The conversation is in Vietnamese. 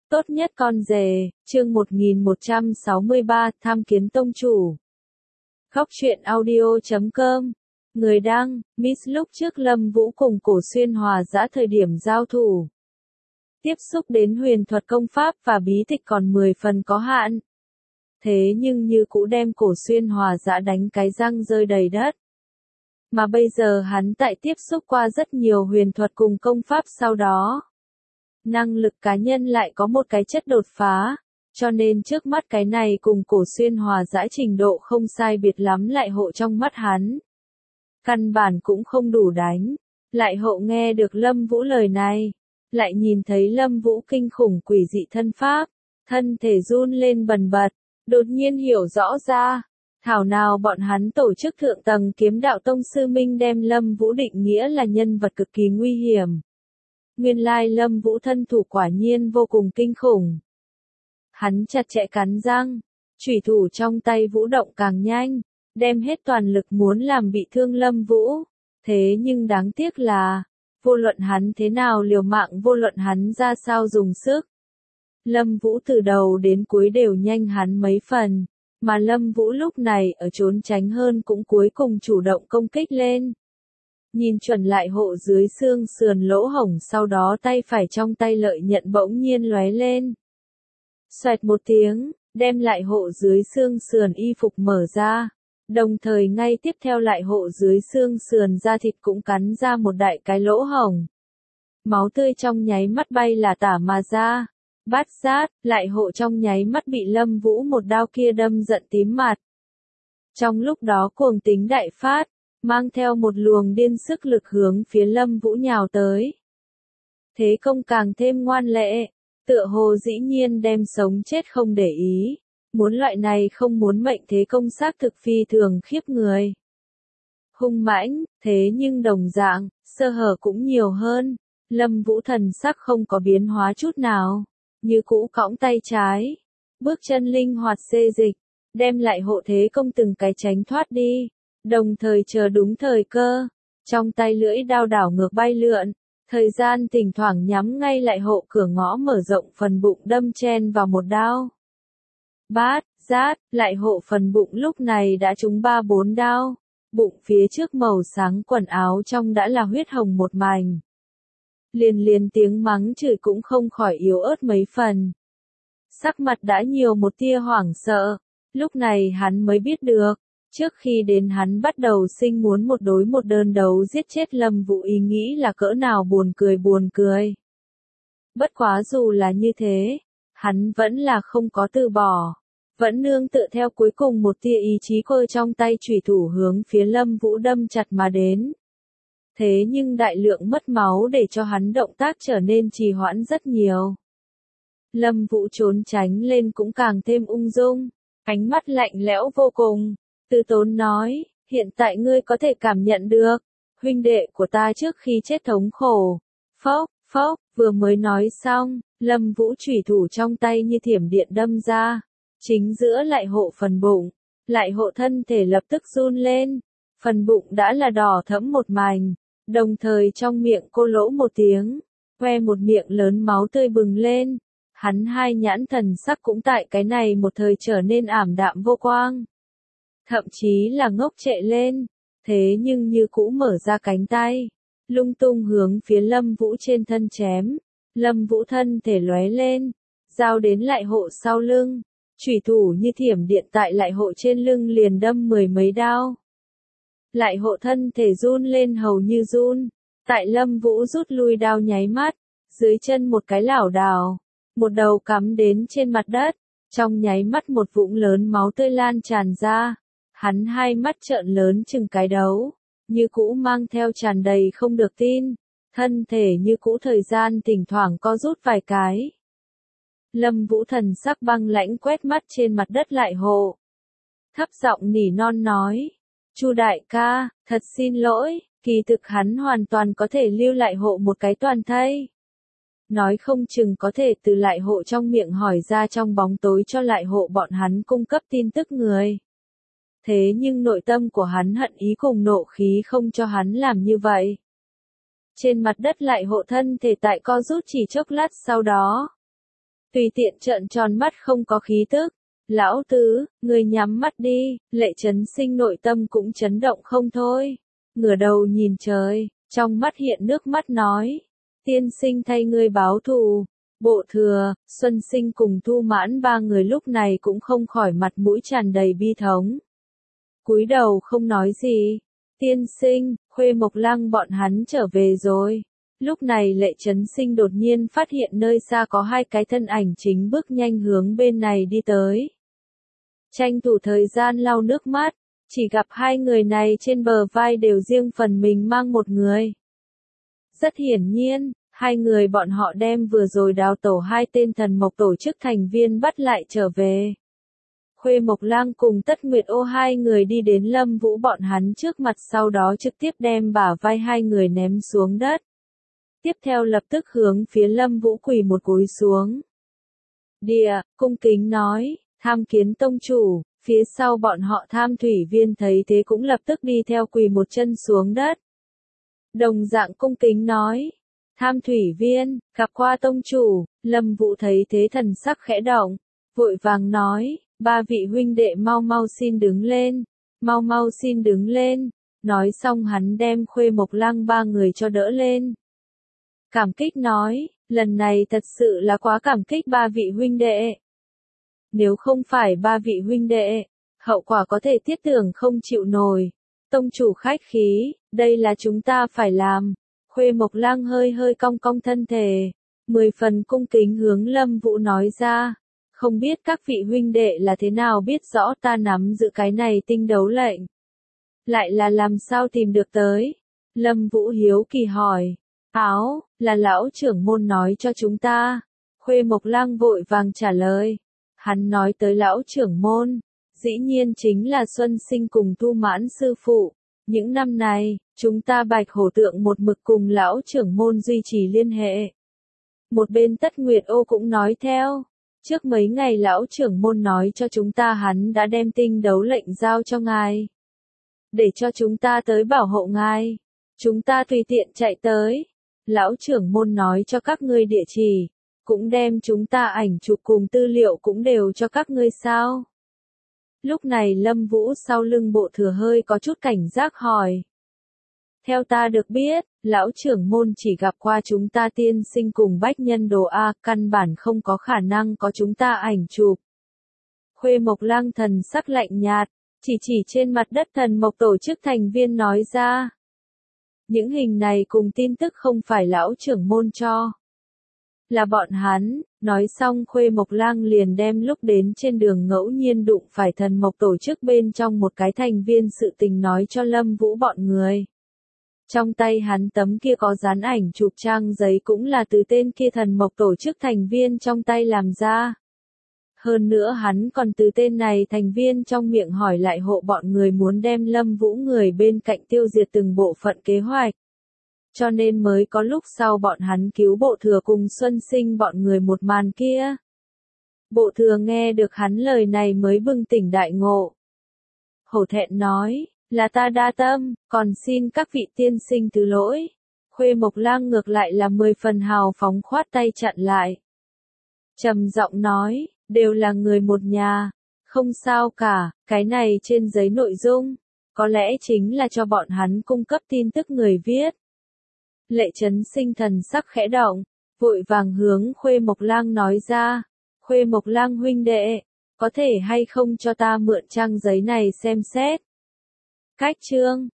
Tốt nhất con rể, chương 1163, tham kiến tông chủ. Góc truyện audio.com. Người đăng, Miss. Lúc trước Lâm Vũ cùng Cổ Xuyên hòa dã thời điểm giao thủ, tiếp xúc đến huyền thuật công pháp và bí tịch còn 10 phần có hạn. Thế nhưng như cũ đem Cổ Xuyên hòa dã đánh cái răng rơi đầy đất. Mà bây giờ hắn tại tiếp xúc qua rất nhiều huyền thuật cùng công pháp sau đó, năng lực cá nhân lại có một cái chất đột phá, cho nên trước mắt cái này cùng Cổ Xuyên hòa dã trình độ không sai biệt lắm lại hộ trong mắt hắn. Căn bản cũng không đủ đánh. Lại hộ nghe được Lâm Vũ lời này, lại nhìn thấy Lâm Vũ kinh khủng quỷ dị thân pháp, thân thể run lên bần bật, đột nhiên hiểu rõ ra, thảo nào bọn hắn tổ chức thượng tầng kiếm đạo tông sư minh đem Lâm Vũ định nghĩa là nhân vật cực kỳ nguy hiểm. Nguyên lai Lâm Vũ thân thủ quả nhiên vô cùng kinh khủng. Hắn chặt chẽ cắn răng, chủy thủ trong tay vũ động càng nhanh, đem hết toàn lực muốn làm bị thương Lâm Vũ. Thế nhưng đáng tiếc là, vô luận hắn thế nào liều mạng, vô luận hắn ra sao dùng sức, Lâm Vũ từ đầu đến cuối đều nhanh hắn mấy phần, mà Lâm Vũ lúc này ở trốn tránh hơn cũng cuối cùng chủ động công kích lên. Nhìn chuẩn lại hộ dưới xương sườn lỗ hổng, sau đó tay phải trong tay lợi nhận bỗng nhiên lóe lên. Xoẹt một tiếng, đem lại hộ dưới xương sườn y phục mở ra, đồng thời ngay tiếp theo lại hộ dưới xương sườn da thịt cũng cắn ra một đại cái lỗ hổng. Máu tươi trong nháy mắt bay là tả mà ra. Bát sát, lại hộ trong nháy mắt bị Lâm Vũ một đao kia đâm giận tím mặt. Trong lúc đó cuồng tính đại phát, mang theo một luồng điên sức lực hướng phía Lâm Vũ nhào tới. Thế công càng thêm ngoan lệ, tựa hồ dĩ nhiên đem sống chết không để ý, muốn loại này không muốn mệnh thế công xác thực phi thường khiếp người. Hung mãnh, thế nhưng đồng dạng, sơ hở cũng nhiều hơn, Lâm Vũ thần sắc không có biến hóa chút nào, như cũ cõng tay trái, bước chân linh hoạt xê dịch, đem lại hộ thế công từng cái tránh thoát đi. Đồng thời chờ đúng thời cơ, trong tay lưỡi đao đảo ngược bay lượn, thời gian thỉnh thoảng nhắm ngay lại hộ cửa ngõ mở rộng phần bụng đâm chen vào một đao. Bát, rát, lại hộ phần bụng lúc này đã trúng 3-4 đao, bụng phía trước màu sáng quần áo trong đã là huyết hồng một mảnh. Liền tiếng mắng chửi cũng không khỏi yếu ớt mấy phần. Sắc mặt đã nhiều một tia hoảng sợ, lúc này hắn mới biết được. Trước khi đến hắn bắt đầu sinh muốn một đối một đơn đấu giết chết Lâm Vũ ý nghĩ là cỡ nào buồn cười. Bất quá dù là như thế, hắn vẫn là không có từ bỏ, vẫn nương tựa theo cuối cùng một tia ý chí cơ trong tay chủy thủ hướng phía Lâm Vũ đâm chặt mà đến. Thế nhưng đại lượng mất máu để cho hắn động tác trở nên trì hoãn rất nhiều. Lâm Vũ trốn tránh lên cũng càng thêm ung dung, ánh mắt lạnh lẽo vô cùng. Từ Tốn nói, hiện tại ngươi có thể cảm nhận được, huynh đệ của ta trước khi chết thống khổ. Phốc, vừa mới nói xong, Lâm Vũ chủy thủ trong tay như thiểm điện đâm ra, chính giữa lại hộ phần bụng, lại hộ thân thể lập tức run lên, phần bụng đã là đỏ thẫm một mảnh, đồng thời trong miệng cô lỗ một tiếng, que một miệng lớn máu tươi bừng lên, hắn hai nhãn thần sắc cũng tại cái này một thời trở nên ảm đạm vô quang. Thậm chí là ngốc trệ lên, thế nhưng như cũ mở ra cánh tay, lung tung hướng phía Lâm Vũ trên thân chém. Lâm Vũ thân thể lóe lên, giao đến lại hộ sau lưng, chủy thủ như thiểm điện tại lại hộ trên lưng liền đâm 10 mấy đao. Lại hộ thân thể run lên hầu như run, tại Lâm Vũ rút lui đao nháy mắt, dưới chân một cái lảo đảo, một đầu cắm đến trên mặt đất, trong nháy mắt một vũng lớn máu tươi lan tràn ra. Hắn hai mắt trợn lớn chừng cái đấu, như cũ mang theo tràn đầy không được tin, thân thể như cũ thời gian thỉnh thoảng co rút vài cái. Lâm Vũ thần sắc băng lãnh quét mắt trên mặt đất lại hộ. Thấp giọng nỉ non nói, Chu đại ca, thật xin lỗi, kỳ thực hắn hoàn toàn có thể lưu lại hộ một cái toàn thây. Nói không chừng có thể từ lại hộ trong miệng hỏi ra trong bóng tối cho lại hộ bọn hắn cung cấp tin tức người. Thế nhưng nội tâm của hắn hận ý cùng nộ khí không cho hắn làm như vậy. Trên mặt đất lại hộ thân thể tại co rút chỉ chốc lát sau đó. Tùy tiện trợn tròn mắt không có khí tức. Lão tứ, người nhắm mắt đi, Lệ Chấn Sinh nội tâm cũng chấn động không thôi. Ngửa đầu nhìn trời, trong mắt hiện nước mắt nói. Tiên sinh thay ngươi báo thù. Bộ Thừa, Xuân Sinh cùng Thu Mãn ba người lúc này cũng không khỏi mặt mũi tràn đầy bi thống. Cúi đầu không nói gì. Tiên sinh, Khuê Mộc Lăng bọn hắn trở về rồi. Lúc này Lệ Chấn Sinh đột nhiên phát hiện nơi xa có hai cái thân ảnh chính bước nhanh hướng bên này đi tới. Tranh thủ thời gian lau nước mắt, chỉ gặp hai người này trên bờ vai đều riêng phần mình mang một người. Rất hiển nhiên, hai người bọn họ đem vừa rồi đào tổ hai tên thần mộc tổ chức thành viên bắt lại trở về. Khuê Mộc Lang cùng Tất Nguyệt Ô hai người đi đến Lâm Vũ bọn hắn trước mặt, sau đó trực tiếp đem bả vai hai người ném xuống đất. Tiếp theo lập tức hướng phía Lâm Vũ quỳ một cúi xuống. Địa, cung kính nói, tham kiến tông chủ. Phía sau bọn họ tham thủy viên thấy thế cũng lập tức đi theo quỳ một chân xuống đất. Đồng dạng cung kính nói, tham thủy viên, gặp qua tông chủ. Lâm Vũ thấy thế thần sắc khẽ động, vội vàng nói, ba vị huynh đệ mau mau xin đứng lên, mau mau xin đứng lên. Nói xong hắn đem Khuê Mộc Lăng ba người cho đỡ lên. Cảm kích nói, lần này thật sự là quá cảm kích ba vị huynh đệ. Nếu không phải ba vị huynh đệ, hậu quả có thể thiết tưởng không chịu nổi. Tông chủ khách khí, đây là chúng ta phải làm. Khuê Mộc Lang hơi hơi cong cong thân thể, 10 phần cung kính hướng Lâm Vũ nói ra. Không biết các vị huynh đệ là thế nào biết rõ ta nắm giữ cái này tinh đấu lệnh. Lại là làm sao tìm được tới? Lâm Vũ hiếu kỳ hỏi. Áo, là lão trưởng môn nói cho chúng ta. Khuê Mộc Lang vội vàng trả lời. Hắn nói tới lão trưởng môn, dĩ nhiên chính là Xuân Sinh cùng Thu Mãn sư phụ. Những năm này, chúng ta Bạch Hổ Tượng một mực cùng lão trưởng môn duy trì liên hệ. Một bên Tất Nguyệt Ô cũng nói theo. Trước mấy ngày lão trưởng môn nói cho chúng ta hắn đã đem tinh đấu lệnh giao cho ngài. Để cho chúng ta tới bảo hộ ngài. Chúng ta tùy tiện chạy tới. Lão trưởng môn nói cho các ngươi địa chỉ. Cũng đem chúng ta ảnh chụp cùng tư liệu cũng đều cho các ngươi sao. Lúc này Lâm Vũ sau lưng Bộ Thừa hơi có chút cảnh giác hỏi. Theo ta được biết, lão trưởng môn chỉ gặp qua chúng ta tiên sinh cùng bách nhân đồ A, căn bản không có khả năng có chúng ta ảnh chụp. Khuê Mộc Lang thần sắc lạnh nhạt, chỉ trên mặt đất thần mộc tổ chức thành viên nói ra. Những hình này cùng tin tức không phải lão trưởng môn cho. Là bọn hắn. Nói xong Khuê Mộc Lang liền đem lúc đến trên đường ngẫu nhiên đụng phải thần mộc tổ chức bên trong một cái thành viên sự tình nói cho Lâm Vũ bọn người. Trong tay hắn tấm kia có dán ảnh chụp trang giấy cũng là từ tên kia thần mộc tổ chức thành viên trong tay làm ra. Hơn nữa hắn còn từ tên này thành viên trong miệng hỏi lại hộ bọn người muốn đem Lâm Vũ người bên cạnh tiêu diệt từng bộ phận kế hoạch. Cho nên mới có lúc sau bọn hắn cứu Bộ Thừa cùng Xuân Sinh bọn người một màn kia. Bộ Thừa nghe được hắn lời này mới bừng tỉnh đại ngộ. Hổ thẹn nói, là ta đa tâm, còn xin các vị tiên sinh thứ lỗi. Khuê Mộc Lang ngược lại là 10 phần hào phóng khoát tay chặn lại. Trầm giọng nói, đều là người một nhà, không sao cả, cái này trên giấy nội dung, có lẽ chính là cho bọn hắn cung cấp tin tức người viết. Lệ Chấn Sinh thần sắc khẽ động, vội vàng hướng Khuê Mộc Lang nói ra, Khuê Mộc Lang huynh đệ, có thể hay không cho ta mượn trang giấy này xem xét. Cách chương